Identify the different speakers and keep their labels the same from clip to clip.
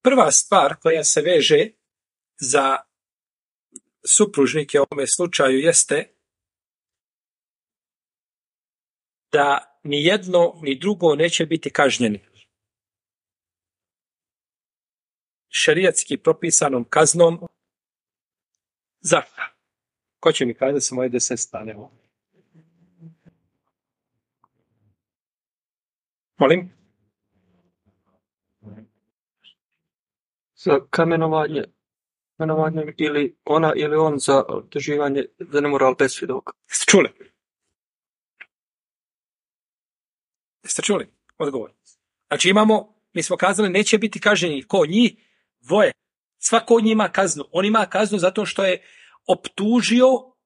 Speaker 1: Prva stvar koja se veže za supružnike u ovome slučaju jeste da ni jedno ni drugo neće biti kažnjeni šerijatski propisanom kaznom. Zašto? Ko će mi kazati da se moje 10 stane ovo? Molim?
Speaker 2: Za kamenovanje ili ona ili on za otuživanje za nemoral bez svjedoka.
Speaker 1: Jeste čuli? Odgovor. Znači mi smo kazali neće biti kažnjeni ko njih dvoje. Svako od njih ima kaznu. On ima kaznu zato što je optužio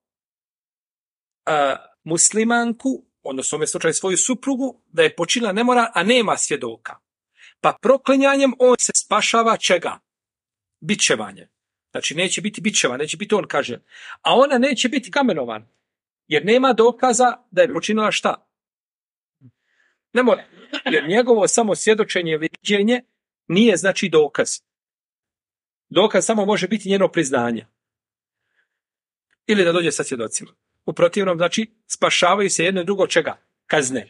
Speaker 1: muslimanku, odnosno u ovom slučaju svoju suprugu, da je počinila nemoral, a nema svjedoka. Pa proklinjanjem on se spašava čega? Bičevanje. Znači neće biti bičevan, neće biti on kažnjen. A ona neće biti kamenovan. Jer nema dokaza da je počinila šta? Ne mora. Jer njegovo samo svjedočenje, viđenje nije znači dokaz. Dokaz samo može biti njeno priznanje. Ili da dođe sa svjedocima. U protivnom, znači, spašavaju se jedno i drugo čega? Kazne.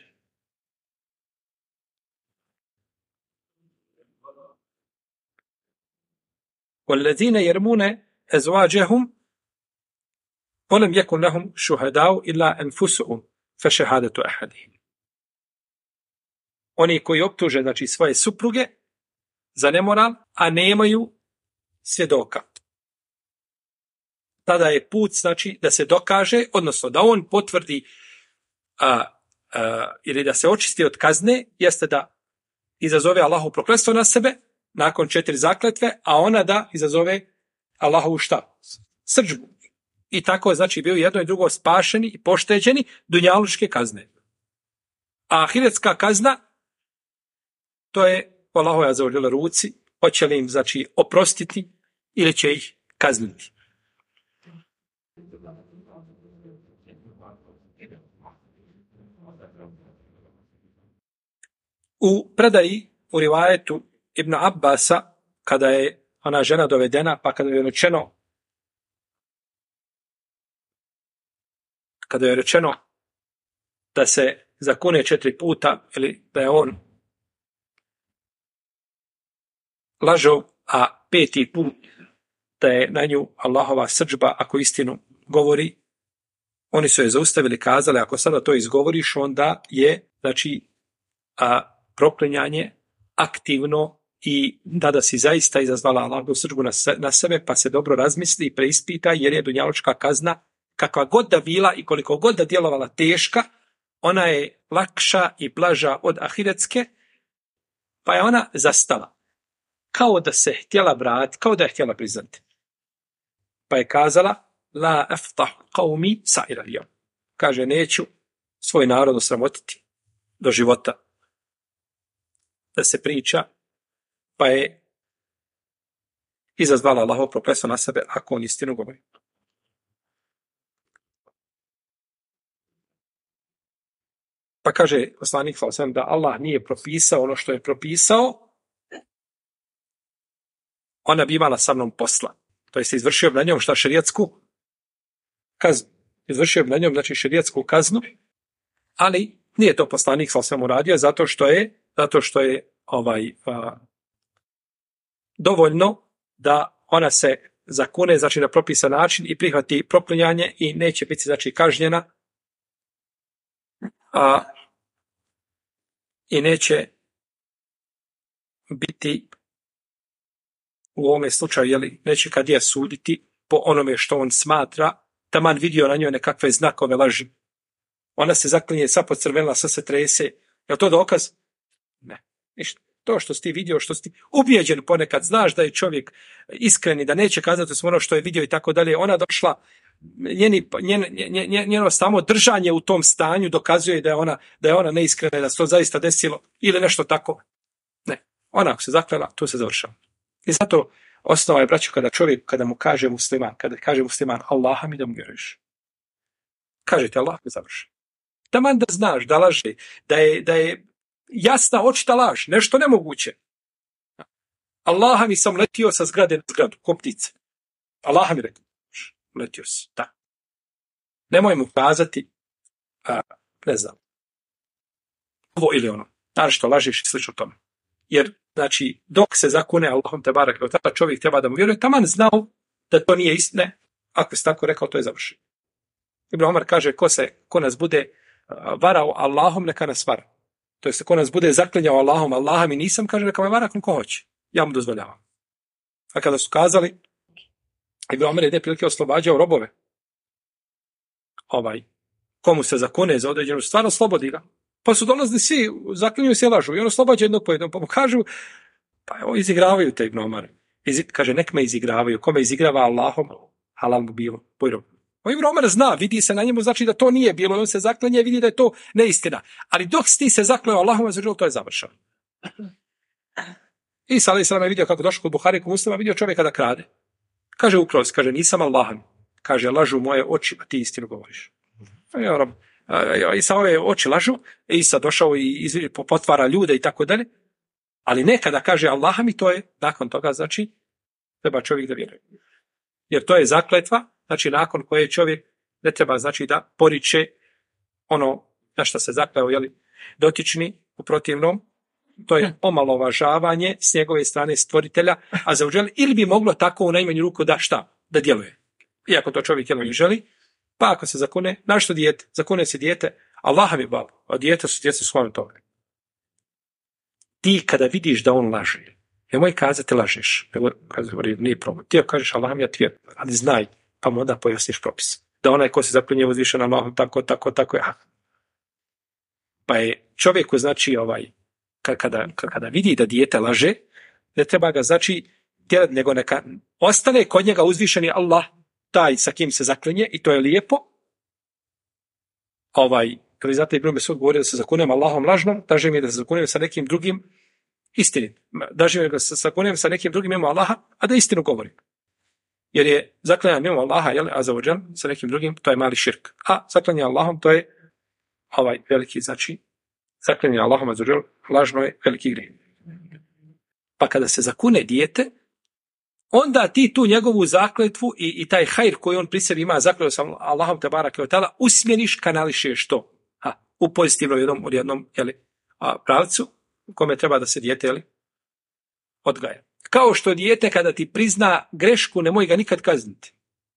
Speaker 1: وَالَّذِينَ يَرْمُونَ أَزْوَاجَهُمْ وَلَمْ يَكُنْ لَهُمْ شُهَدَاءُ إِلَّا أَنفُسُهُمْ فَشَهَادَةُ أَحَدِهِمْ. Oni koji optuže, znači, svoje supruge za nemoral, a nemaju svjedoka. Tada je put, znači, da se dokaže, odnosno da on potvrdi ili da se očisti od kazne, jeste da izazove Allahu prokletstvo na sebe, nakon 4 zakletve, a ona da izazove Allahovu šta? Srdžbu. I tako, znači, bio jedno i drugo spašeni i pošteđeni dunjalučke kazne. A ahiretska kazna, to je u Allahovoj azza ruci, hoće li im, znači, oprostiti ili će ih kazniti. U predaji, u rivajetu Ibn Abbasa, kada je ona žena dovedena, pa kada je rečeno da se zakune 4 puta, ili da je on lažov, a 5. put da je na nju Allahova srdžba, ako istinu govori, oni su je zaustavili, kazali, ako sada to izgovoriš, onda je, znači, proklinjanje aktivno i da si zaista izazvala Allahovu srdžbu na sebe, pa se dobro razmisli i preispita, jer je dunjalučka kazna, kakva god da bila i koliko god da djelovala teška, ona je lakša i blaža od ahiretske, pa je ona zastala. Kao da se htjela vratiti, kao da je htjela priznati. Pa je kazala, la aftah qawmi sa'ira al-yawm. Kaže, neću svoj narod osramotiti do života. Da se priča, pa je izazvala Allahov prokletstvo na sebe, ako on istinu govori. Pa kaže poslanik sallallahu alejhi ve sellem da Allah nije propisao ono što je propisao, ona bi imala sa mnom posla. To jest izvršio bi na njom šta šerijatsku kaznu. Izvršio bi na njom, znači, šerijatsku kaznu, ali nije to poslanik sallallahu alejhi ve sellem uradio zato što je dovoljno da ona se zakune, znači, na propisan način i prihvati proklinjanje i neće biti, znači, kažnjena i neće biti u ovome slučaju, jeli, neće kad je suditi po onome što on smatra, taman vidio na njoj nekakve znakove laži. Ona se zaklinje, sva pocrvenila, sve se trese. Je to dokaz? Ne, ništa. To što si ti vidio, što si ti ubijeđen ponekad, znaš da je čovjek iskren i da neće kazati ono što je vidio i tako dalje. Ona došla, njeno samo držanje u tom stanju dokazuje da je ona neiskrena, da se to zaista desilo ili nešto tako. Ne, ona ako se zaklela, to se završava. I zato osnova je, braćo, kada mu kaže musliman, Allaha mi da mu vjeruješ. Kažete Allah mi završi. Taman da znaš da laže, da je jasna očita laž, nešto nemoguće. Allaha mi sam letio sa zgrade na zgradu, ko ptice. Allaha mi rekao, letio si, da. Nemoj mu kazati, ne znam, ovo ili ono, našto lažeš i slično tome. Jer, znači, dok se zakune Allahom te barek, tada čovjek treba da mu vjeruje, taman znao da to nije istina, ako se tako rekao, to je završeno. Ibn Omar kaže, ko nas bude varao Allahom, neka nas vara. To jest, ko nas bude zaklinjao Allahom, Allaha mi nisam, kaže, neka me vara ko hoće. Ja mu dozvoljavam. A kada su kazali, Ibn Omar je jedne prilike oslobađao robove. Komu se zakune za određenu stvar, oslobodi ga. Pa su dolazili svi, zaklinjuju se i lažu. I on oslobađa jednog po jednom, pa mu kažu, pa evo, izigravaju te Ibn Omar. Kaže, nek me izigravaju. Kome izigrava Allahom, halal mu bilo. Ibn Omar zna, vidi se na njemu, znači da to nije bilo. On se zaklinje, vidi da je to neistina. Ali dok ti se zaklinjao Allahom, to je završeno. Isa a.s. je vidio kako došao kod Buhari, kod Muslima, vidio čovjeka da krade. Kaže, ukrao se, kaže, nisam Allahan. Kaže, lažu moje oči, a ti istinu govoriš. Isa ove oči lažu, Isa došao i potvara ljude i tako dalje. Ali nekada kaže Allaha mi, to je, nakon toga, znači, treba čovjek da vjeruje. Jer to je zakletva, znači nakon koje čovjek ne treba, znači, da poriče ono na što se zakleo, dotični u protivnom. To je omalovažavanje s njegove strane stvoritelja, a zauđeli, ili bi moglo tako u najmanju ruku da šta? Da djeluje. Iako to čovjek ne želi, pa ako se zakune, našto dijete? Zakune se dijete, Allaha mi babo, a djeca su sklonu toga. Ti kada vidiš da on laže, nemoj kazati lažeš, nije problem. Ti kažeš Allaha mi ja ti vjerujem, ali znaj, pa mu onda pojasniš propis. Da onaj ko se zaklinje uzvišen Allahom, tako je. Pa je čovjeku, znači, kada vidi da dijete laže, ne treba ga, znači, tjerat, nego neka ostane kod njega uzvišeni Allah, taj sa kim se zaklinje, i to je lijepo. Kada znate, Ibn Mesud govori da se zakunem Allahom lažnom, daže mi da se zakunem sa nekim drugim istinim. Daže mi da se zakunem sa nekim drugim mimo Allaha, a da istinu govorim. Jer je zaklinjanje mimo Allaha, azza sa nekim drugim, to je mali širk. A zaklinjanje Allahom, to je veliki, znači, zaklinjanje Allahom, azza lažno je veliki grijeh. Pa kada se zakune dijete, onda ti tu njegovu zakletvu i taj hajr koji on pri sebi ima, zakletvu sa Allahom te barake ve taala, usmjeriš, kanališeš to u pozitivnom jednom pravcu u kome treba da se dijete odgaja. Kao što dijete kada ti prizna grešku, nemoj ga nikad kazniti.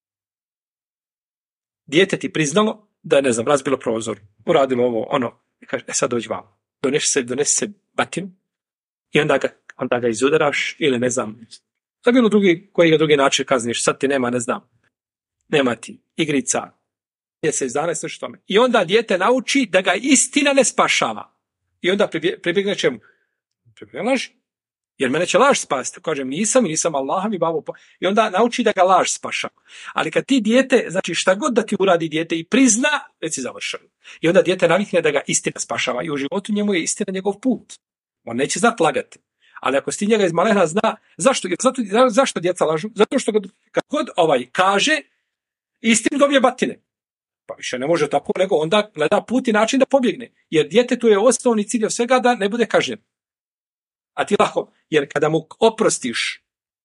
Speaker 1: Dijete ti priznalo da je, ne znam, razbilo prozor, uradilo ovo, ono, i kaže, sad dođi vam, donesi se batinu i onda ga izudaraš ili ne znam, za bilo koji drugi način kazniš, sad ti nema, ne znam, nema ti igrica, mjesec dana, sve što tome. I onda dijete nauči da ga istina ne spašava. I onda pribjegne čemu? Pribjegne laži. Jer mene će laž spasiti. Kažem, nisam Allaha mi babo. I onda nauči da ga laž spašava. Ali kad ti dijete, znači šta god da ti uradi dijete i prizna, već si završen. I onda dijete navikne da ga istina spašava. I u životu njemu je istina njegov put. On neće znati lagati. Ali ako si njega iz malena zna, zašto djeca lažu? Zato što kad god kaže, istinu dobije batine. Pa više ne može tako, nego onda gleda put i način da pobjegne. Jer djetetu je osnovni cilj od svega da ne bude kažnjen. A ti lako, jer kada mu oprostiš,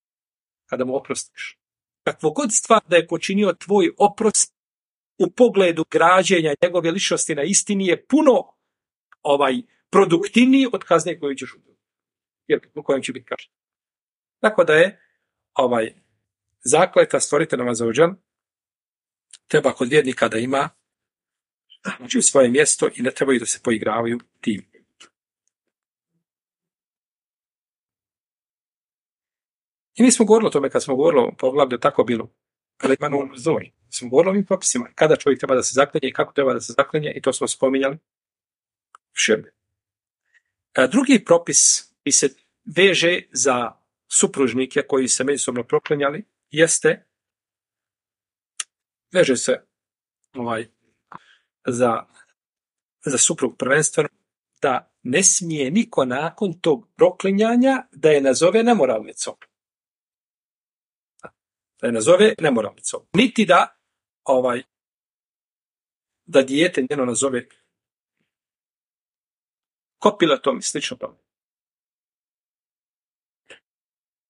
Speaker 1: kakvo god stvar da je počinio tvoj oprost u pogledu građenja njegove ličnosti na istini je puno produktivniji od kazne koju ćeš ubiti. Jer u kojem će biti kažnjen. Tako da je zakletva stvoritelja azza treba kod vjernika da ima, znači, svoje mjesto i ne trebaju da se poigravaju tim. I mi smo govorili o tome kad smo govorili o poglavlju tako bilo. Kada ima novom zoj. Smo govorili o ovim propisima. Kada čovjek treba da se zaklinje i kako treba da se zaklinje, i to smo spominjali širne. Drugi propis koji se veže za supružnike koji se međusobno proklinjali jeste, veže se za suprug prvenstveno, da ne smije niko nakon tog proklinjanja da je nazove nemoralnicom. Niti da dijete njeno nazove kopilatom i slično tome.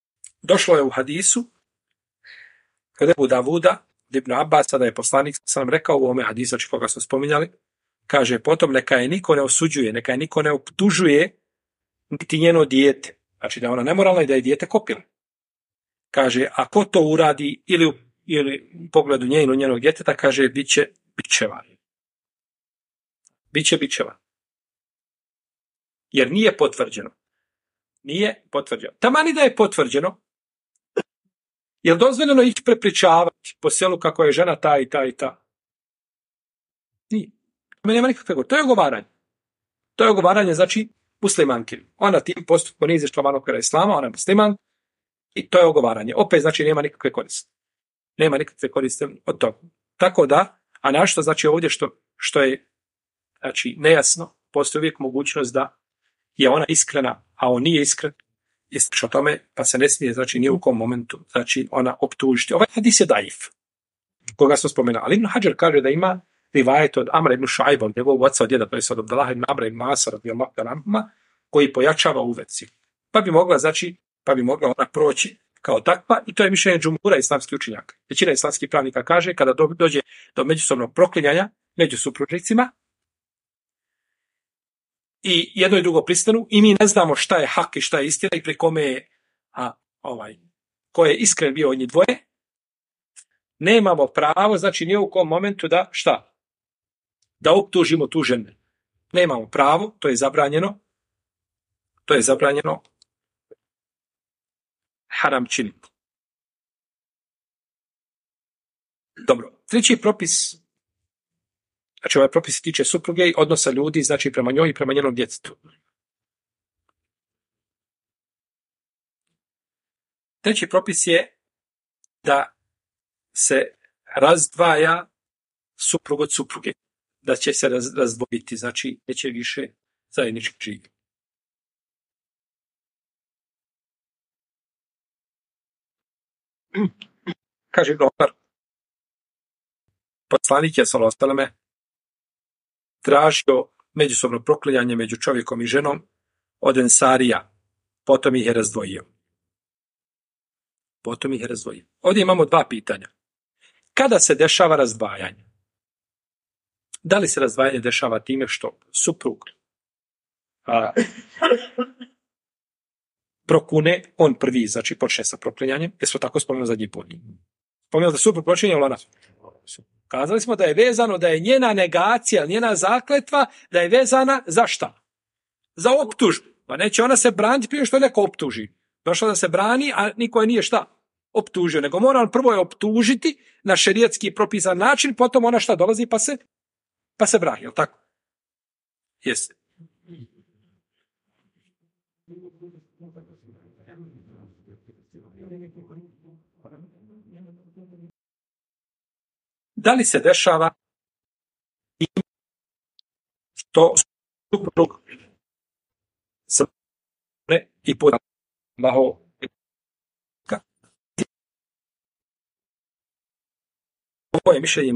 Speaker 1: došlo je u hadisu, kada je Abu Davuda, Ibn Abbas, da je poslanik sam rekao u ome hadisu, koga smo spominjali, kaže, potom neka je niko ne osuđuje, neka je niko ne optužuje niti njeno dijete. Znači da je ona nemoralna i da je dijete kopila. Kaže, ako to uradi ili u pogledu nje ili njenog djeteta, kaže, bit će bičevan. Biće bičevan. Jer nije potvrđeno. Nije potvrđeno. Taman i da je potvrđeno, je li dozvoljeno ići prepričavati po selu kako je žena ta i ta i ta? Nije. Nema nikakve gore. To je ogovaranje. To je ogovaranje, znači, muslimanki. Ona tim postupkom nije izašla van okvira islama, ona je musliman i to je ogovaranje. Opet, znači, nema nikakve koriste. Nema nikakve koriste od toga. Tako da, a našto znači ovdje što je, znači, nejasno, postoji uvijek mogućnost da je ona iskrena, a on nije iskren, ističe o tome, pa se ne smije, znači, nije u kom momentu, znači, ona optužiti. Ovaj hadis je daif, koga smo spomenuli. Ali Ibn Hadžar kaže da ima rivajet od Amra ibn Šuajba, od njegovog oca od djeda, to je od Abdallah ibn Amra ibn Asa, radijallahu anhuma, koji pojačava u veci. Pa bi mogla ona proći kao takva, i to je mišljenje džumhura islamskih učenjaka. Većina islamskih pravnika kaže, kada dođe do međusobnog proklinjanja među supružnicima, i jedno i drugo pristanu, i mi ne znamo šta je hak i šta je istina i pri kome je ko je iskren bio od njih dvoje, nemamo pravo, znači nije u kom momentu da šta? Da optužimo tu ženu. Nemamo pravo, to je zabranjeno. To je zabranjeno haram činiti. Dobro, treći propis, znači ovaj propis se tiče supruge i odnosa ljudi, znači prema njoj i prema njenom djetetu. Treći propis je da se razdvaja suprug od supruge. Da će se razdvojiti, znači neće više zajednički živjeti. Kaže Ibn Omar, poslanik je sallallahu alejhi ve selleme tražio međusobno proklinjanje među čovjekom i ženom od ensarija, potom ih je razdvojio. Ovdje imamo dva pitanja. Kada se dešava razdvajanje? Da li se razdvajanje dešava time što suprug prokune, on prvi, znači počne sa proklinjanjem, jer smo tako spomenuli zadnji put. Spomenuli da suprug počinje u lanac. Kazali smo da je vezano, da je njena negacija, njena zakletva, da je vezana za šta? Za optužbu. Pa neće ona se braniti prije što neko optuži. Došla da se brani, a niko je nije šta optužio, nego mora on prvo je optužiti na šerijatski propisan način, potom ona šta dolazi pa se brani, je li tako? Jeste. Da li se dešava što suprug i pod Allaho ovo je mišljenje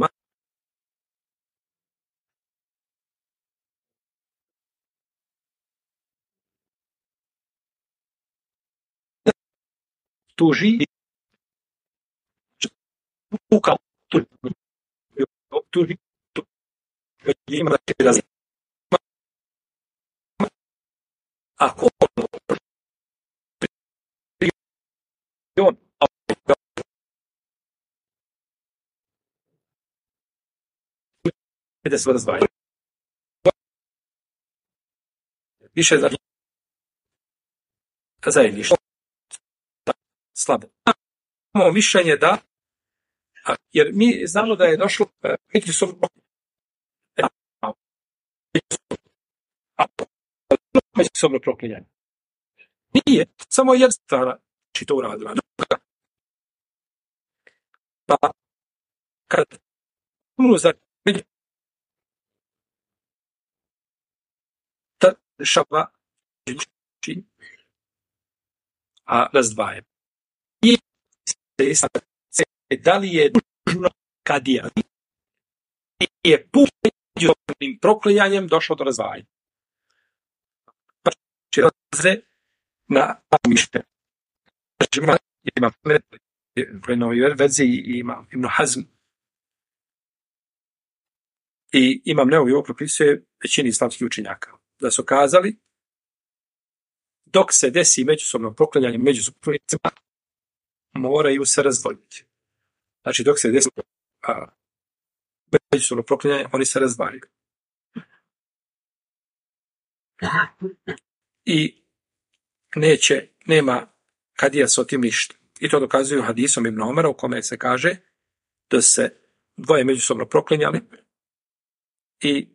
Speaker 1: tuži tuži ima da ako on da se razdvaja. Više zajedništvo. Slabo. Imamo mišljenje da, jer mi znamo da je došlo međusobno proklinjanje. Nije, samo jedna strana či to uradila. Pa, kad ta šaba razdvaje. I da li je dužno kadija je međusobnim proklinjanjem došlo do razdvajanja. Pa će razre na mišljenje. Ima u jednoj verziji ima Ibn Hazm i Imam Neovi ovo propisuje većini islamskih učenjaka. Da su kazali dok se desi međusobno proklanjanje među supružnicima, moraju se razdvojiti. Znači, dok se desi međusobno proklanjanje, oni se razdvajaju. I nema kadija s otim ništa. I to dokazuju hadisom Ibn Omara u kome se kaže da se dvoje međusobno proklinjali i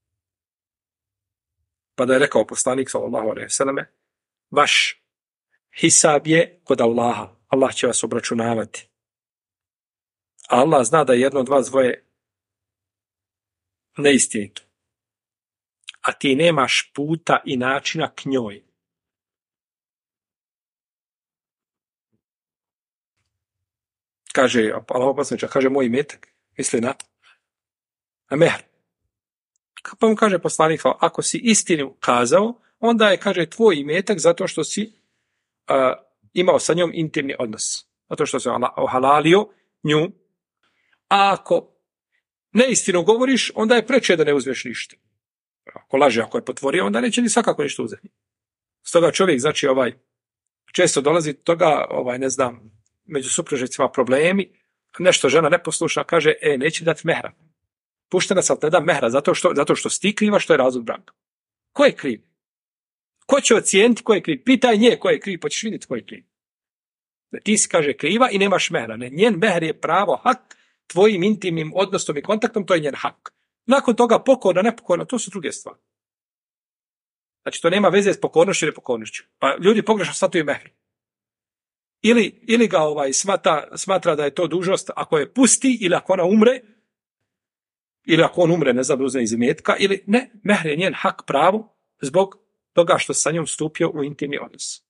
Speaker 1: pa da je rekao poslanik sallallahu alejhi ve selleme vaš hisab je kod Allaha. Allah će vas obračunavati. A Allah zna da je jedno od vas dvoje neistinito. A ti nemaš puta i načina k njoj. Kaže, Allah poslaniča, kaže moj imetak, misli na mehr. Pa mu kaže poslanik, ako si istinu kazao, onda je, kaže, tvoj imetak zato što si imao sa njom intimni odnos. Zato što si ohalalio nju. A ako neistinu govoriš, onda je preče da ne uzmeš ništa. Ako laže, ako je potvorio, onda neće ni svakako ništa uzeti. Stoga čovjek, znači, često dolazi do toga, među supružnicima problemi, nešto žena neposlušna kaže, neće dati mehra. Puštena sam ne da mehra, zato što si ti kriva, što je razlog braka. Ko je kriv? Ko će ocijeniti ko je kriv? Pitaj nje ko je kriv, pa ćeš vidjeti ko je kriv. Ti si, kaže, kriva i nemaš mehra. Njen mehr je pravo, hak, tvojim intimnim odnosom i kontaktom, to je njen hak. Nakon toga pokorna, nepokorna, to su druge stvari. Znači, to nema veze s pokornošću ili nepokornošću. Pa ljudi pogrešno shvataju mehr. Ili ga smatra da je to dužnost ako je pusti ili ako ona umre, ili ako on umre, ne znam, uzme iz imetka, ili ne, mehr je njen hak pravo zbog toga što sa njom stupio u intimni odnos.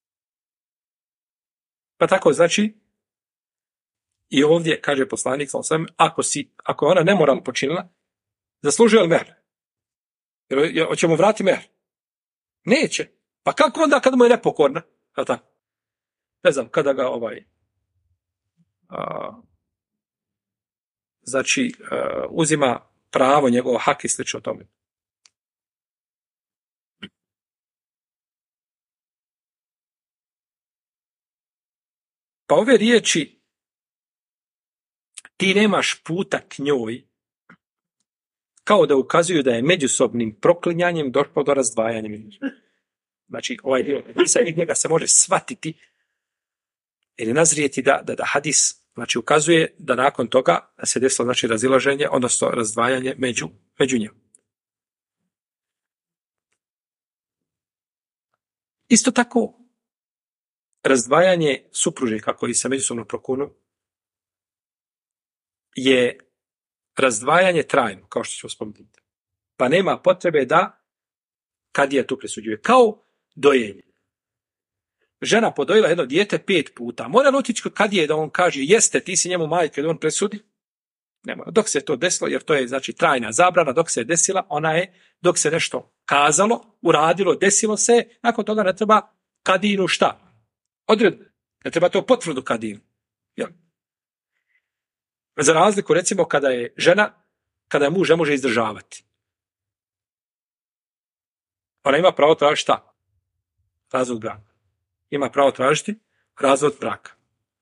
Speaker 1: Pa tako, znači, i ovdje kaže poslanik, ako je ona nemoralno počinila, zaslužuje li mehr? Jer hoće mu vrati mehr? Neće. Pa kako onda kad mu je nepokorna? Ne znam, kada ga uzima pravo njegovo hak i slično tome. Pa ove riječi ti nemaš puta k njoj, kao da ukazuju da je međusobnim proklinjanjem došlo do razdvajanja. Znači, ovaj dio njega se može shvatiti ili nazrijeti da hadis, znači, ukazuje da nakon toga se desilo, znači, razilaženje, odnosno razdvajanje među njima. Isto tako, razdvajanje supružnika koji se međusobno prokunu je razdvajanje trajno, kao što ćemo spomenuti. Pa nema potrebe da kadija tu presuđuje. Kao dojenje. Žena podojila jedno dijete 5 puta. Mora li otići kod kadije da on kaže jeste, ti si njemu majka, da on presudi? Ne mora. Dok se to desilo, jer to je, znači, trajna zabrana, dok se je desila, dok se nešto kazalo, uradilo, desilo se, nakon toga ne treba kadinu šta? Odredbe. Ne treba to potvrdu kadinu. Jel? Za razliku, recimo, kada je muž ne može izdržavati. Ona ima pravo tražiti šta? Razvod braka. Ima pravo tražiti razvod braka.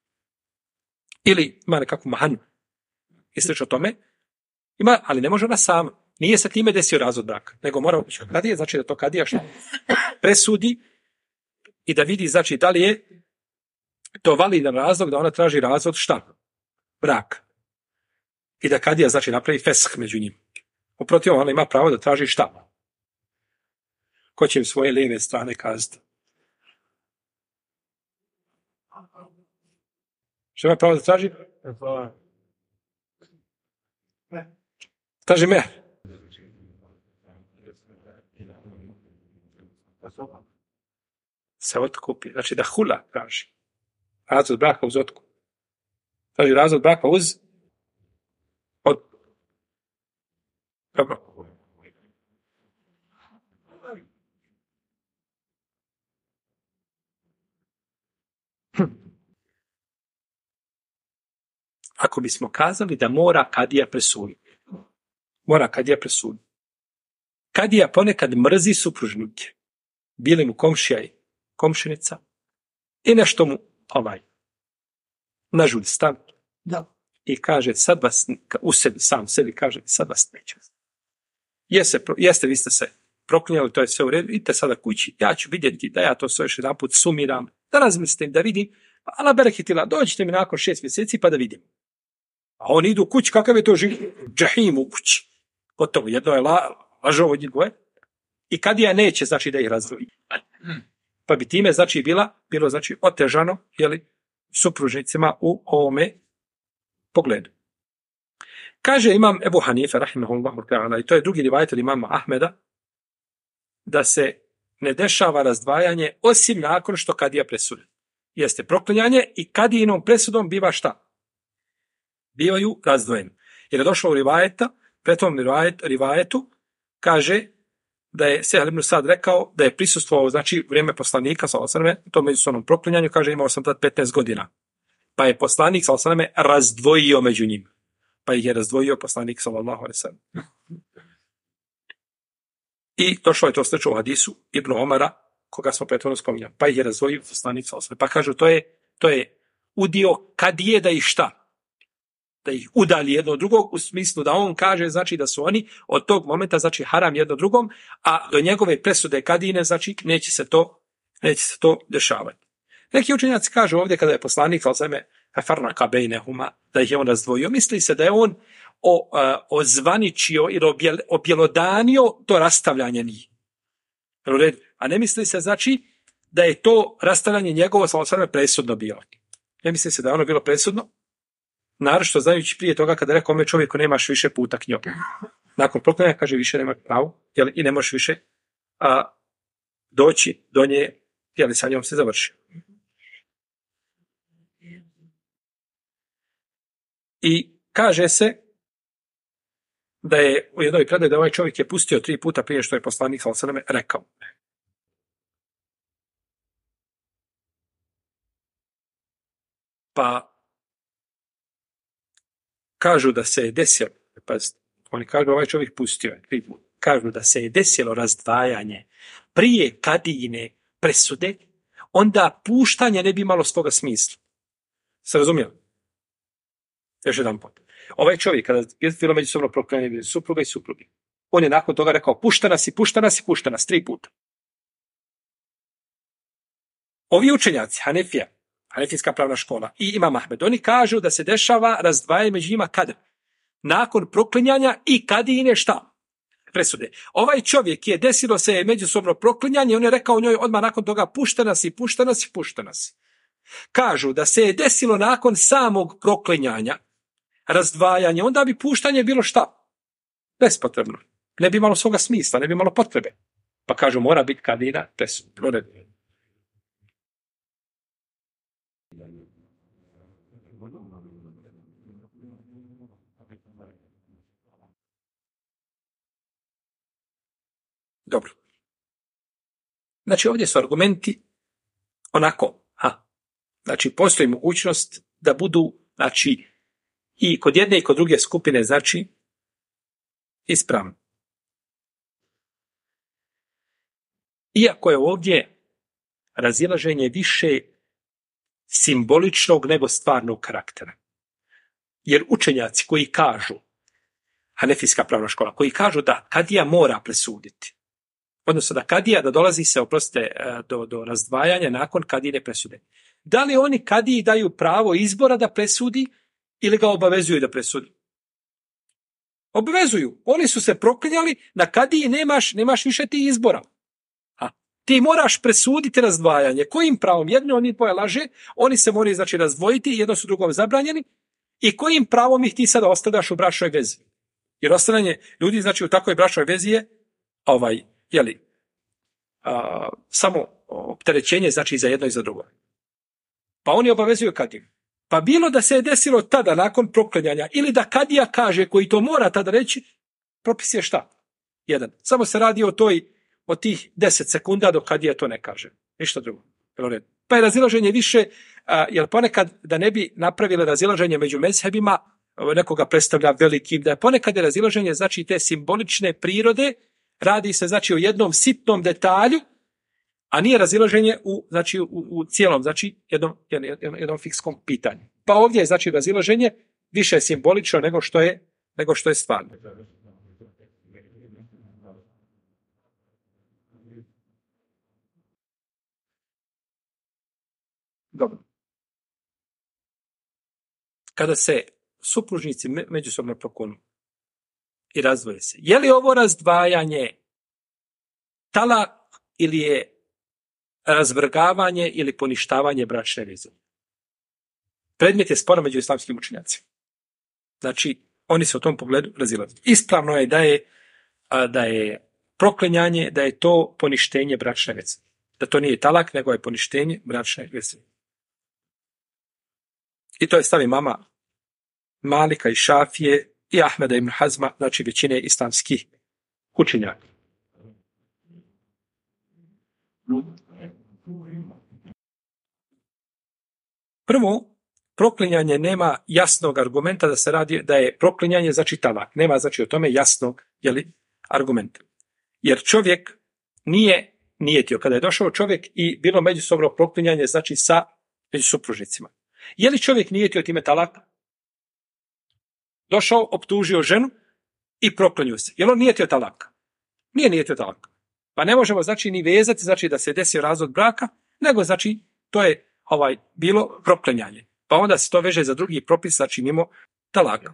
Speaker 1: Ili ima nekakvu mahanu i slično tome. Ima, ali ne može ona sama. Nije se time desio razvod braka. Nego mora ući kod kadije, znači da to kadija šta presudi i da vidi, znači, da li je to validan razlog da ona traži razvod šta? Braka. I da kadija, znači, napravi fesh među njim. Uprotiv, ona ima pravo da traži šta? Ko će im svoje lijeve strane kazati? Što ima pravo da traži? Traži mehr. Se otkupi. Znači da hula traži. Razvod braka uz otkup. Traži razvod braka uz otkup. Dobro. ako bismo kazali da mora kadija presuditi. Mora kadija presuditi. Kadija ponekad mrzi supružnike. Bili mu komšija i komšinica i nešto mu nažulj stav.
Speaker 2: Da.
Speaker 1: I kaže, sad vas, u sebi, sam sebi kaže, sad vas neće. Jeste, vi ste se proklinjali, to je sve u redu, idite sada kući, ja ću vidjeti da ja to sve još jedan put sumiram, da razmislim, da vidim, pa ala bereketila, dođite mi nakon 6 mjeseci pa da vidim. A oni idu u kući, kakav je to džahim u kući. Gotovo, jedno je lažovo, dvoje. I kadija neće, znači da ih razdvoji. Pa bi time, znači, bilo znači, otežano, supružnicima u ovome pogledu. Kaže imam Ebu Hanife, rahimahullahu ta'ala, i to je drugi rivajet od imama Ahmeda, da se ne dešava razdvajanje osim nakon što kadija presude. Jeste proklinjanje i kadijinom presudom biva šta? Bivaju razdvojeni. Jer je došlo u rivajeta, pretom rivajetu, kaže da je Sehel ibn Sad rekao da je prisustvovao, znači, vrijeme poslanika, to međusobnom proklinjanju, kaže imao sam tad 15 godina. Pa je poslanik, razdvojio među njima. Pa ih je razdvojio poslanik, sallallahu alejhi ve sellem. I došlo je to slučaj u hadisu Ibn Omara, koga smo prethodno spominjali. Pa ih je razdvojio poslanik, sallallahu alejhi ve sellem. Pa kažu, to je udio kadije da ih šta? Da ih udalji jedno od drugog, u smislu da on kaže, znači, da su oni od tog momenta, znači, haram jedno drugom, a do njegove presude kadine, znači, neće se to dešavati. Neki učenjaci kažu ovdje kada je poslanik, da ih je on razdvojio, misli se da je on ozvaničio ili objelodanio to rastavljanje njih. A ne misli se, znači, da je to rastavljanje njegovo presudno bilo. Ne misli se da je ono bilo presudno, naročito znajući prije toga kada rekao ome čovjeku nemaš više puta k njoj. Nakon proklinjanja kaže više nema pravo i ne možeš više doći do nje, sa njom se završi. I kaže se da je u jednoj predaji da ovaj čovjek je pustio 3 puta prije što je poslanik sallallahu alejhi ve sellem rekao. Pa kažu da se je desilo, oni kažu ovaj čovjek pustio je 3 puta. Kažu da se je desilo razdvajanje prije kadijine presude, onda puštanje ne bi imalo svoga smisla. Se razumijeli? Još jedan put. Ovaj čovjek, kada je bilo međusobno proklinjanje supruga i supruge, on je nakon toga rekao pušta nas, 3 puta. Ovi učenjaci, Hanefijska pravna škola i imam Ahmed, oni kažu da se dešava razdvajanje među njima kada? Nakon proklinjanja i kadijine šta? Presude. Ovaj čovjek je desilo se međusobno proklinjanje, on je rekao njoj odmah nakon toga pušta nas. Kažu da se je desilo nakon samog proklinjanja razdvajanje, onda bi puštanje bilo šta? Bespotrebno. Ne bi imalo svoga smisla, ne bi imalo potrebe. Pa kažu mora biti kadina presuda. Dobro. Znači ovdje su argumenti onako, znači postoji mogućnost da budu, znači, i kod jedne i kod druge skupine, znači, ispravni. Iako je ovdje razilaženje više simboličnog nego stvarnog karaktera. Jer učenjaci koji kažu, Hanefijska pravna škola, koji kažu da kadija mora presuditi, odnosno da kadija, da dolazi se, do razdvajanja nakon kadijine presude. Da li oni kadiji daju pravo izbora da presudi ili ga obavezuju da presudi? Obavezuju. Oni su se proklinjali, na kadiji nemaš više ti izbora. Ti moraš presuditi razdvajanje. Kojim pravom? Jedno oni dvoje laže, oni se moraju, znači, razdvojiti, jedno su drugom zabranjeni, i kojim pravom ih ti sada ostavljaš u bračnoj vezi? Jer ostavljanje ljudi, znači, u takvoj bračnoj vezi je samo opterećenje, znači, za jedno i za drugo. Pa oni obavezuju kadiju. Pa bilo da se je desilo tada nakon proklinjanja ili da kadija kaže koji to mora tada reći, propis je šta? Jedan. Samo se radi od tih 10 sekunda dok kadija to ne kaže. Ništa drugo. Pa je razilaženje više jer ponekad da ne bi napravile razilaženje među mezhebima, nekoga predstavlja velikim, da je ponekad je razilaženje, znači te simbolične prirode, radi se znači o jednom sitnom detalju, a nije razilaženje u cijelom, znači jednom fikskom pitanju. Pa ovdje je znači razilaženje više simbolično nego što je stvarno. Dobro. Kada se supružnici međusobno prokunu i razdvoje se, je li ovo razdvajanje talak ili je razvrgavanje ili poništavanje bračne veze? Predmet je spora među islamskim učenjacima. Znači, oni se u tom pogledu razilaze. Ispravno je da je proklinjanje, da je to poništenje bračne veze. Da to nije talak, nego je poništenje bračne veze. I to je stav imama Malika i Šafije i Ahmeda ibn Hazma, znači većine islamskih učenjaka. Prvo, proklinjanje nema jasnog argumenta da se radi, da je proklinjanje znači talak. Nema znači o tome jasnog argumenta. Jer čovjek nije nijetio. Kada je došao čovjek i bilo međusobno proklinjanje znači među supružnicima. Je li čovjek nijetio time talak? Došao, optužio ženu i proklinju se. Je li on nijetio talak? Nije nijetio talak. Pa ne možemo znači ni vezati znači da se desio razvod braka, nego znači to je bilo proklinjanje. Pa onda se to veže za drugi propis, znači mimo talaka.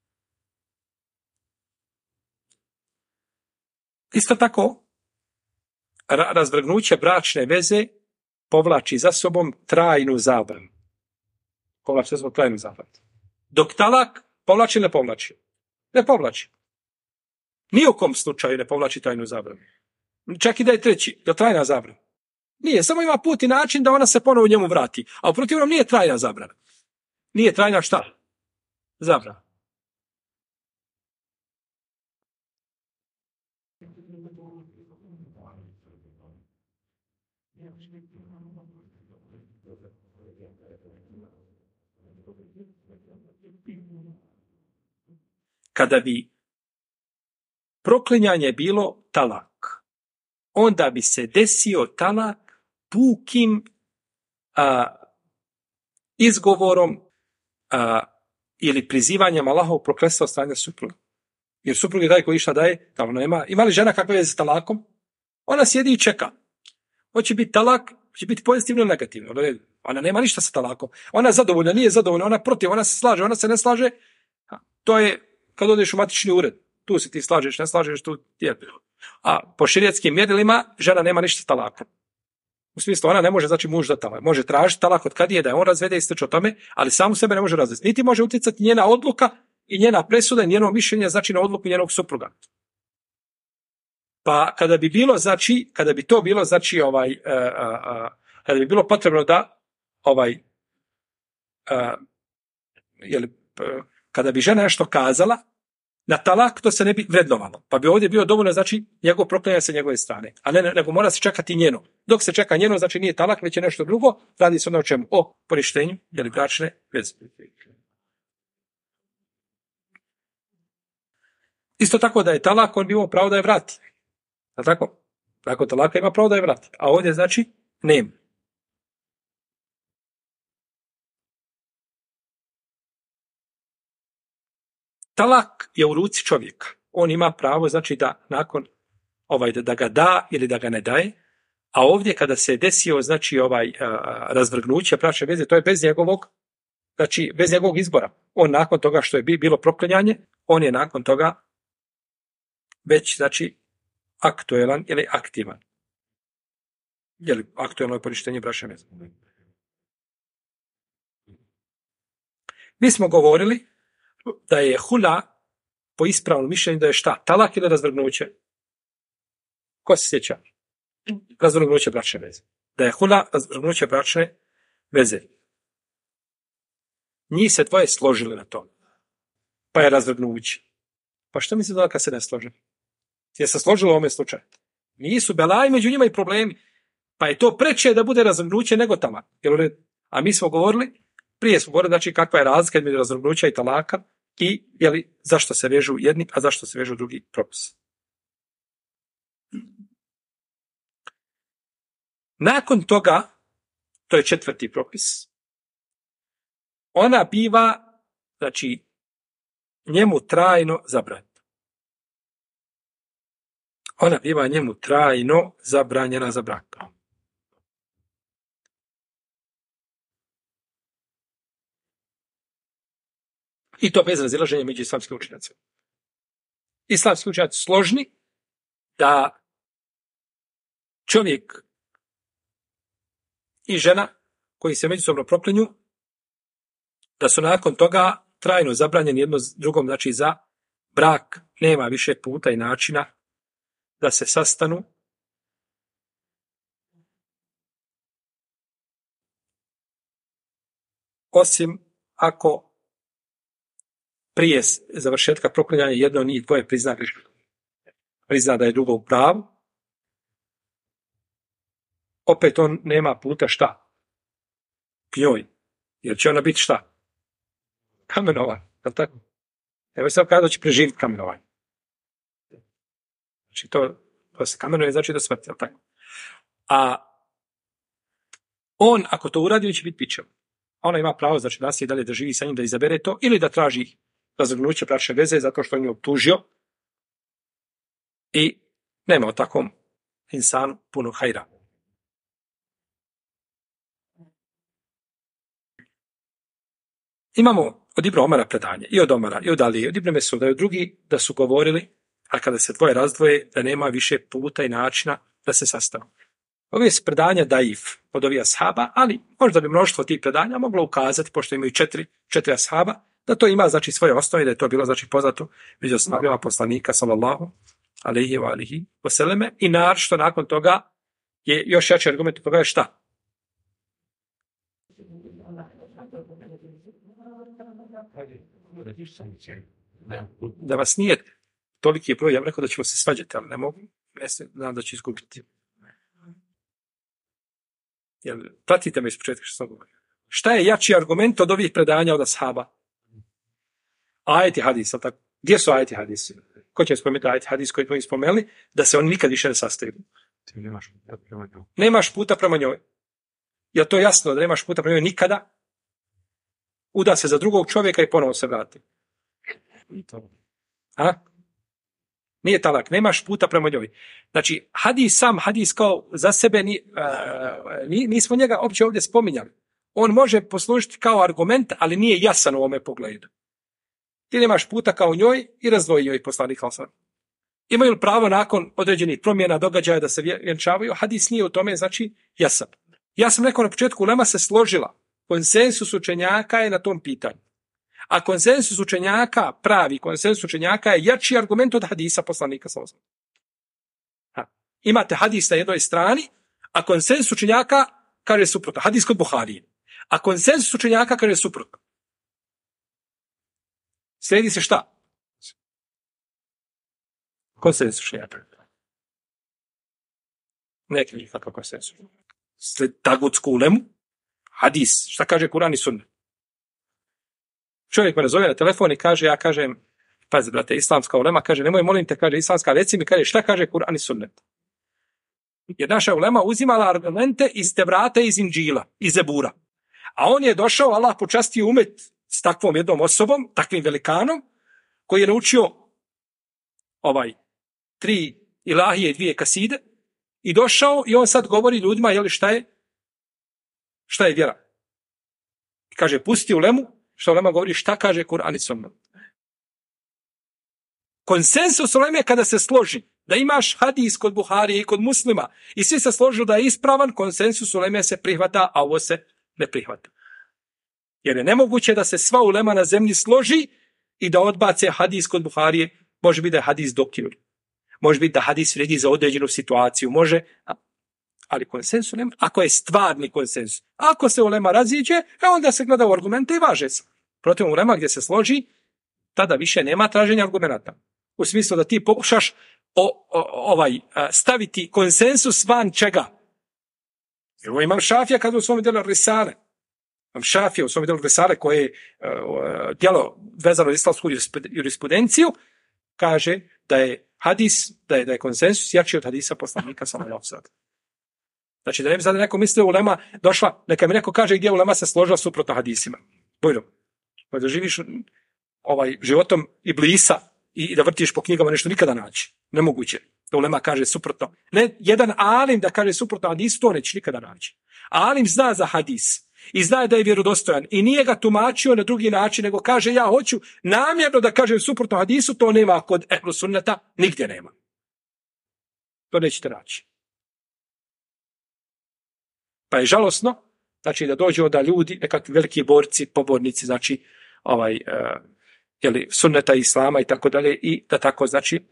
Speaker 1: Isto tako, razvrgnuće bračne veze povlači za sobom trajnu zabranu. Povlači za sobom trajnu zabranu. Dok talak povlači ili ne povlači? Ne povlači. Ni u kom slučaju ne povlači trajnu zabranu. Čak i da je treći, je trajna zabrana? Nije, samo ima put i način da ona se ponovo njemu vrati. A u protivnom nije trajna zabrana. Nije trajna šta? Zabrana. Kada bi proklinjanje bilo talak, onda bi se desio talak pukim izgovorom ili prizivanjem Allahovog prokletstva od strane supruga. Jer suprug je taj koji šta daje, tamo nema. Ima li žena kakve veze s talakom? Ona sjedi i čeka. Hoće biti talak, će biti pozitivno ili negativno. Ona nema ništa sa talakom. Ona je zadovoljna, nije zadovoljna, ona protiv, ona se slaže, ona se ne slaže. To je kad odeš u matični ured. Tu se ti slažeš, ne slažeš, tu je. A po širijetskim mjerilima žena nema ništa s talakom. U smislu, ona ne može, znači muž da talak. Može tražiti talak od kadije da je on razvede i slično tome, ali samu sebe ne može razvesti. Niti može utjecati njena odluka i njena presuda i njeno mišljenje, znači na odluku njenog supruga. Pa kada bi bilo, znači, kada bi to bilo, znači, kada bi bilo potrebno da, kada bi žena nešto kazala, na talak to se ne bi vrednovalo. Pa bi ovdje bio dovoljno, znači, njegov proklinjanje sa njegove strane. A ne, nego mora se čekati njeno. Dok se čeka njeno, znači nije talak, već je nešto drugo, radi se o čemu? O poništenju, bračne veze. Isto tako da je talak, on bi imao pravo da je vrati. A tako? Nakon talaka ima pravo da je vrati. A ovdje, znači, nema. Talak je u ruci čovjeka. On ima pravo, znači, da nakon da ga da ili da ga ne daje. A ovdje kada se desio, znači, razvrgnuće bračne veze, to je bez njegovog izbora. On nakon toga što je bilo proklinjanje, on je nakon toga već, znači, aktuelan ili aktivan. Aktuelno je poništenje bračne veze. Mi smo govorili da je hula po ispravnom mišljenju da je šta? Talak ili razvrgnuće? Ko se sjeća? Razvrgnuće bračne veze. Da je hula razvrgnuće bračne veze. Njih se dvoje složili na to. Pa je razvrgnuće. Pa što misli da kad se ne slože? Je se složilo u ovome slučaju? Nisu belaji među njima i problemi. Pa je to preče da bude razvrgnuće nego talak. A mi smo govorili, prije smo govorili, znači kakva je razlika između razvrgnuća i talaka i zašto se vežu jedni, a zašto se vežu drugi propisi. Nakon toga, to je 4. propis, ona biva, znači, njemu trajno zabranjena. Ona biva njemu trajno zabranjena za brak. I to bez razilaženja među islamskim učenjacima. Islamski učenjaci složni da čovjek i žena koji se međusobno proklinju, da su nakon toga trajno zabranjeni jedno drugom, znači za brak nema više puta i načina da se sastanu. Osim ako prije završetka proklinjanja jedno od njih dvoje prizna da je drugo u pravu, opet on nema puta šta? K njoj. Jer će ona biti šta? Kamenovan. Je tako? Evo sam kada će preživiti kamenovanje. Znači to se kamenuje, znači do smrti. Je tako? A on, ako to uradi, on će biti pičev. Ona ima pravo, znači da se i dalje da živi sa njim, da izabere to, ili da traži razvrgnuće bračne veze zato što on je optužio i nema o takvom insanu puno hajra. Imamo od Ibn Omara predanje, i od Omara, i od Alije, i od Ibn Mesuda, i od drugi, da su govorili, a kada se dvoje razdvoje, da nema više puta i načina da se sastanu. Ove su predanja daif od ovih ashaba, ali možda bi mnoštvo tih predanja moglo ukazati, pošto imaju četiri ashaba, da to ima, znači, svoje osnove, da je to bilo, znači, poznato među ashabima poslanika, sallallahu alejhi ve alihi vseleme, i naročito nakon toga je još jači argument u toga je šta? Da vas nije toliki broj, ja bih rekao da ćemo se svađati, ali ne mogu, znam da ću izgubiti. Pratite me iz početka što sam govorio. Šta je jači argument od ovih predanja od ashaba? Ajeti hadis, ali tako? Gdje su ajeti hadisi? Ko će spomenuti ajeti hadis koji smo im spomenuli? Da se oni nikad više ne sastaju. Nemaš puta prema njoj. Je to jasno da nemaš puta prema njoj nikada? Uda se za drugog čovjeka i ponovo se vrati. A? Nije talak, nemaš puta prema njoj. Znači, hadis kao za sebe, nismo njega uopće ovdje spominjali. On može poslužiti kao argument, ali nije jasan u ovome pogledu. Ti nemaš puta kao njoj i razdvoji joj poslanik sallallahu. Imaju li pravo nakon određenih promjena događaja da se vjenčavaju? Hadis nije u tome, znači, jasan. Ja sam rekao na početku, ulema se složila. Konsensus učenjaka je na tom pitanju. A konsensus učenjaka, pravi konsensus učenjaka je jači argument od hadisa poslanika sallallahu. Imate hadis na jednoj strani, a konsensus učenjaka kaže suprotno. Hadis kod Buharije. A konsensus učenjaka kaže suprotno. Slijedi se šta? Konsensus učenjaka. Neki nikakav konsensus. Sled tagutsku ulemu, hadis, šta kaže Kur'an i sunnet. Čovjek me nazove na telefon i kaže, ja kažem, pazi brate, islamska ulema, kaže, nemoj molim te, kaže islamska, reci mi, kaže, šta kaže Kur'an i sunnet. Jer naša ulema uzimala argumente iz Tevrata i iz Inđila, iz Zebura. A on je došao, Allah počastio umet s takvom jednom osobom, takvim velikanom, koji je naučio 3 ilahije i 2 kaside, i došao i on sad govori ljudima, jeli šta je vjera. I kaže, pusti ulemu, što ulema govori šta kaže Kur'an i sunnet. Konsensus uleme kada se složi da imaš hadis kod Buharije i kod Muslima i svi se složili da je ispravan, konsensus uleme se prihvata, a ovo se ne prihvata. Jer je nemoguće da se sva ulema na zemlji složi i da odbace hadis kod Buharije. Može biti da je hadis dokinut. Može biti da hadis vredi za određenu situaciju. Može, ali konsensus ulema, ako je stvarni konsensus. Ako se ulema raziđe, onda se gleda u argumente i važe se. Protiv ulema gdje se složi, tada više nema traženja argumenta. U smislu da ti pokušaš staviti konsensus van čega. Jer ovo imam Šafija kad u svom djelu Risale. Šafija u svom djelu Risale koje je djelo vezano za islamsku jurisprudenciju, kaže da je hadis, da je konsensus jači od hadisa poslanika sallallahu alejhi ve sellem. Znači da ne bi sada neko mislio ulema došla, neka mi neko kaže gdje ulema se složila suprotno hadisima. Bojno, da živiš životom iblisa i da vrtiš po knjigama nešto nikada naći. Nemoguće da ulema kaže suprotno. Ne jedan alim da kaže suprotno hadisu, to neće nikada naći. Alim zna za hadis i zna da je vjerodostojan i nije ga tumačio na drugi način, nego kaže ja hoću namjerno da kažem suprotno hadisu, to nema kod ehlu sunneta, nigdje nema. To nećete naći. Pa je žalosno, znači da dođu da ljudi, nekakvi veliki borci, pobornici, znači sunneta islama i tako dalje, i da tako, znači,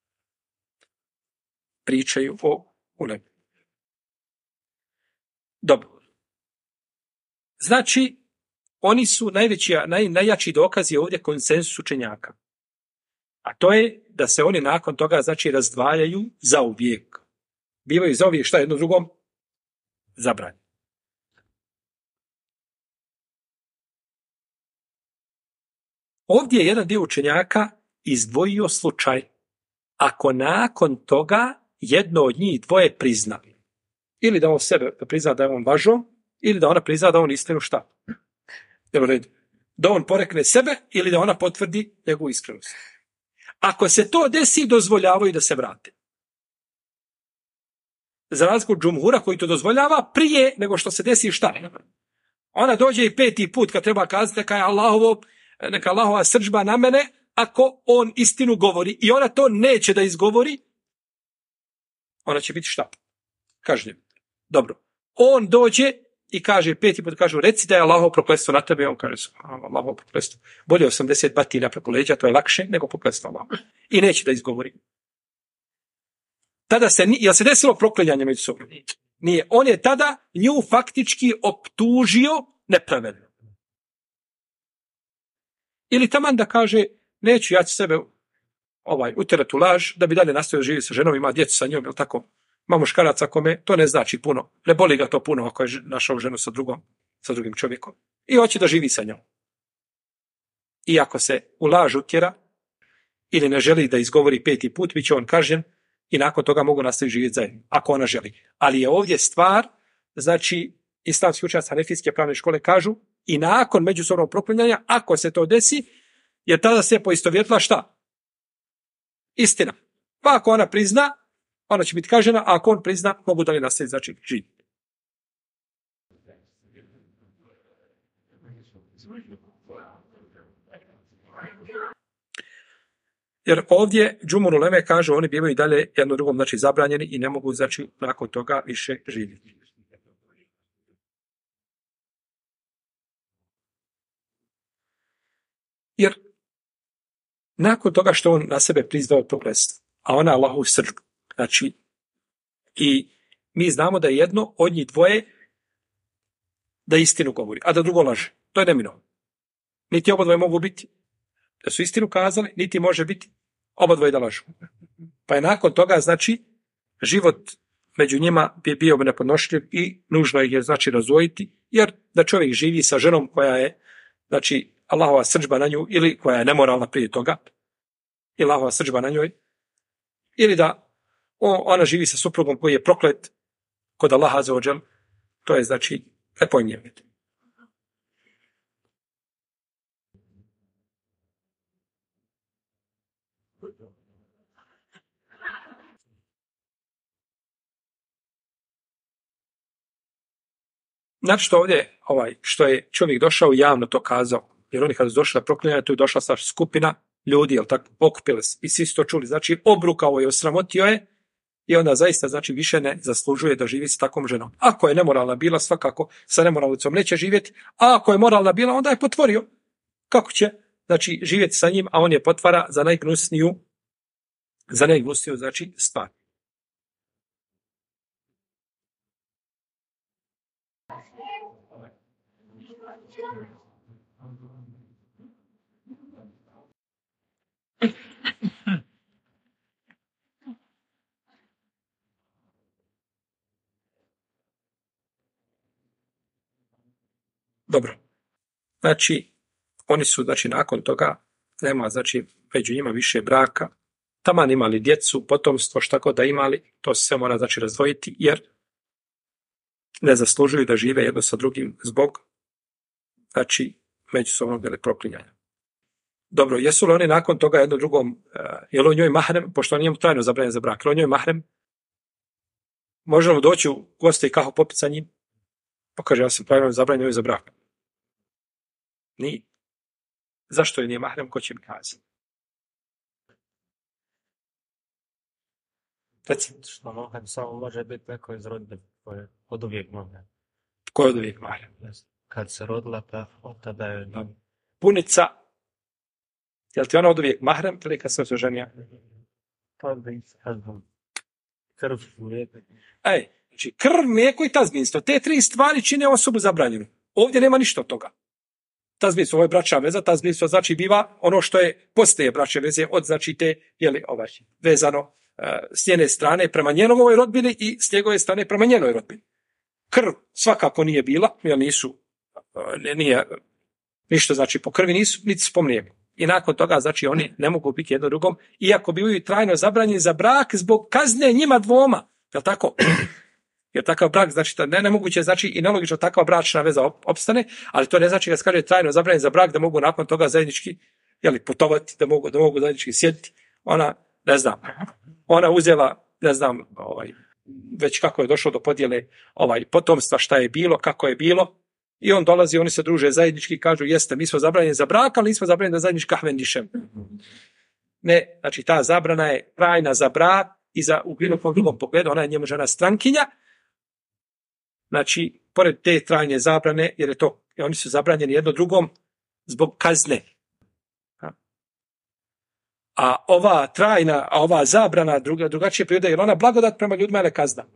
Speaker 1: pričaju o ulemi. Dobro. Znači, oni su najjači dokaz je ovdje konsensus učenjaka. A to je da se oni nakon toga, znači, razdvajaju zauvijek. Bivaju zauvijek šta jedno drugom? Zabranjeno. Ovdje je jedan dio učenjaka izdvojio slučaj ako nakon toga jedno od njih dvoje prizna. Ili da on sebe prizna da je on lažo, ili da ona prizna da on istinu šta? Da on porekne sebe ili da ona potvrdi njegovu iskrenost. Ako se to desi, dozvoljavaju da se vrate. Za razliku od džumhura koji to dozvoljava prije nego što se desi šta? Ona dođe i 5. put kad treba kazati neka Allahova srdžba na mene ako on istinu govori i ona to neće da izgovori, ona će biti šta? Kažnjen. Dobro. On dođe i kaže 5. put, kažu reci da je Allahovo prokletstvo na tebe, on kaže Allahovo prokletstvo. Bolje 80 batina preko leđa, to je lakše nego prokletstvo Allahovo. I neće da izgovori. Tada jel se desilo proklinjanje među sobom? Nije. On je tada nju faktički optužio nepravedno. Ili taman da kaže, neću, ja ću sebe utjerati u laž, da bi dalje nastavio živjeti sa ženom, ima djecu sa njom, ili tako. Ima muškaraca kome, to ne znači puno. Ne boli ga to puno ako je našao ženu sa drugim čovjekom. I hoće da živi sa njom. I ako se u laž utjera, ili ne želi da izgovori 5. put, bit će on kažnjen i nakon toga mogu nastaviti živjeti zajedno, ako ona želi. Ali je ovdje stvar, znači, islamski učenjaci Hanefijske pravne škole kažu, i nakon međusobnog proklinjanja, ako se to desi, jer tada se poistovjetila šta? Istina. Pa ako ona prizna, ona će biti kažena, a ako on prizna, mogu da li nastaviti, znači, živjeti. Jer ovdje džumhur uleme kažu, oni bivaju dalje jedno drugom, znači, zabranjeni i ne mogu, znači, nakon toga više živjeti. Jer nakon toga što on na sebe priznao prokletstvo, a ona Allahu srdžbu, znači, i mi znamo da je jedno od njih dvoje da istinu govori, a da drugo laže. To je neminovno. Niti oba dvoje mogu biti da su istinu kazali, niti može biti oba dvoje da lažu. Pa je nakon toga, znači, život među njima bi bio nepodnošljiv i nužno ih je, znači, razdvojiti, jer da čovjek živi sa ženom koja je, znači, Allahova srdžba na nju, ili koja je nemoralna prije toga, ili Allahova srdžba na njoj, ili da ona živi sa suprugom koji je proklet kod Allaha azza wa džel, to je, znači, nepojmljivo. Znači što ovdje, što je čovjek došao i javno to kazao, jer oni kada su došli na proklinjanje, tu je došla sa skupina ljudi, jel tako, okupili se i svi su to čuli, znači obrukao je, osramotio je i onda zaista, znači, više ne zaslužuje da živi s takvom ženom. Ako je nemoralna bila, svakako sa nemoralnicom neće živjeti, a ako je moralna bila, onda je potvorio. Kako će, znači, živjeti sa njim, a on je potvara za najgnusniju, znači, stvar. Dobro. Znači, oni su, znači, nakon toga, nema, znači, među njima više braka, taman imali djecu, potomstvo, šta god da imali, to se mora, znači, razdvojiti, jer ne zaslužuju da žive jedno sa drugim zbog, znači, međusobnog proklinjanja. Dobro, jesu li oni nakon toga jedno drugom, je li on njoj mahrem, pošto on njemu trajno zabranjen za brak, je li on njoj mahrem, može li mu doći u goste i kahu popit sa njim? Pa kaže, ja sam trajno zabranjen za brak. Nije. Zašto je nije mahrem, ko će mi kazati? Recimo.
Speaker 3: Što mahrem samo može biti neko iz rodine koji je od uvijek mahrem.
Speaker 1: Ko je od uvijek mahrem?
Speaker 3: Kad se rodila, pa od tada je...
Speaker 1: Punica, je li ti ona od uvijek mahrem ili kad se oženija?
Speaker 3: Pa da krv uvijek.
Speaker 1: Znači krv, mlijeko i tazbinstvo. Te tri stvari čine osobu zabranjenu. Ovdje nema ništa od toga. Tazbinstvo, ovo je bračna veza, tazbinstvo znači biva ono što je postaje bračne veze od, znači te, vezano s njene strane prema njenovoj rodbini i s njegove strane prema njenoj rodbini. Krv svakako nije bila, jer nije ništa, znači po krvi nisu, niti spomnijem. I nakon toga, znači, oni ne mogu biti jedno drugom, iako bivaju trajno zabranjeni za brak zbog kazne njima dvoma. Je li tako? Jer takav brak, znači, nemoguće, znači, i nelogično takva bračna veza opstane, ali to ne znači kad se kaže trajno zabranjen za brak, da mogu nakon toga zajednički, putovati, da mogu zajednički sjediti. Ona, ne znam, ona uzela, ne znam, već kako je došlo do podjele potomstva, šta je bilo, kako je bilo, i on dolazi, oni se druže zajednički i kažu, jeste, mi smo zabranjeni za brak, ali nismo zabranjeni da zajednički kahven dišem. Ne, znači ta zabrana je trajna za brak i za u bilo kom drugom pogledu, ona je njemu žena strankinja. Znači, pored te trajne zabrane, jer oni su zabranjeni jedno drugom zbog kazne. A ova zabrana drugačije prirode, jer ona blagodat prema ljudima ili kazna?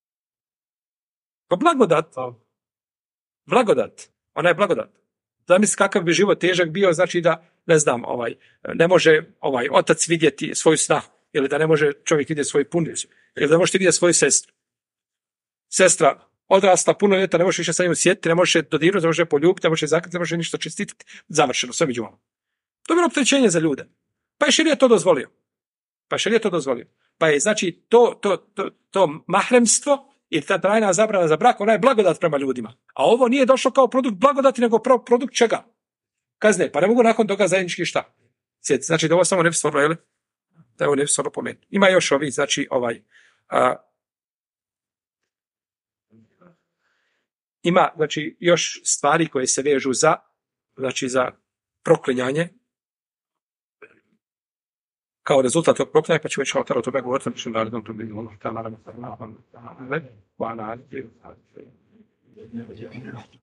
Speaker 1: Pa blagodat. Ona je blagodat. Zamisli kakav bi život težak bio, znači da, ne znam, ne može otac vidjeti svoju snahu, ili da ne može čovjek vidjeti svoju punicu, ili da možete vidjeti svoju sestru. Sestra odrasla puno ljeta, ne možeš više sa njim sjetiti, ne možeš dodirnuti, ne možeš poljubiti, ne možeš zakriti, ne možeš ništa čestititi. Završeno, sve među vama. To je bilo opterećenje za ljude. Pa je šerijat to dozvolio. Pa je, znači, to mahremstvo i ta trajna zabrana za brak, ona je blagodat prema ljudima. A ovo nije došlo kao produkt blagodati, nego produkt čega? Kazne. Pa ne mogu nakon toga zajednički šta? Sjeti. Znači da ovo samo ne bi stvorilo, jel? Da ovo ne bi stvorilo po meni. Ima još znači, ima, znači, još stvari koje se vežu za proklinjanje, kao rezultat tog proklinjanja, pa ću već o tome govoriti, mislim da to bi ono,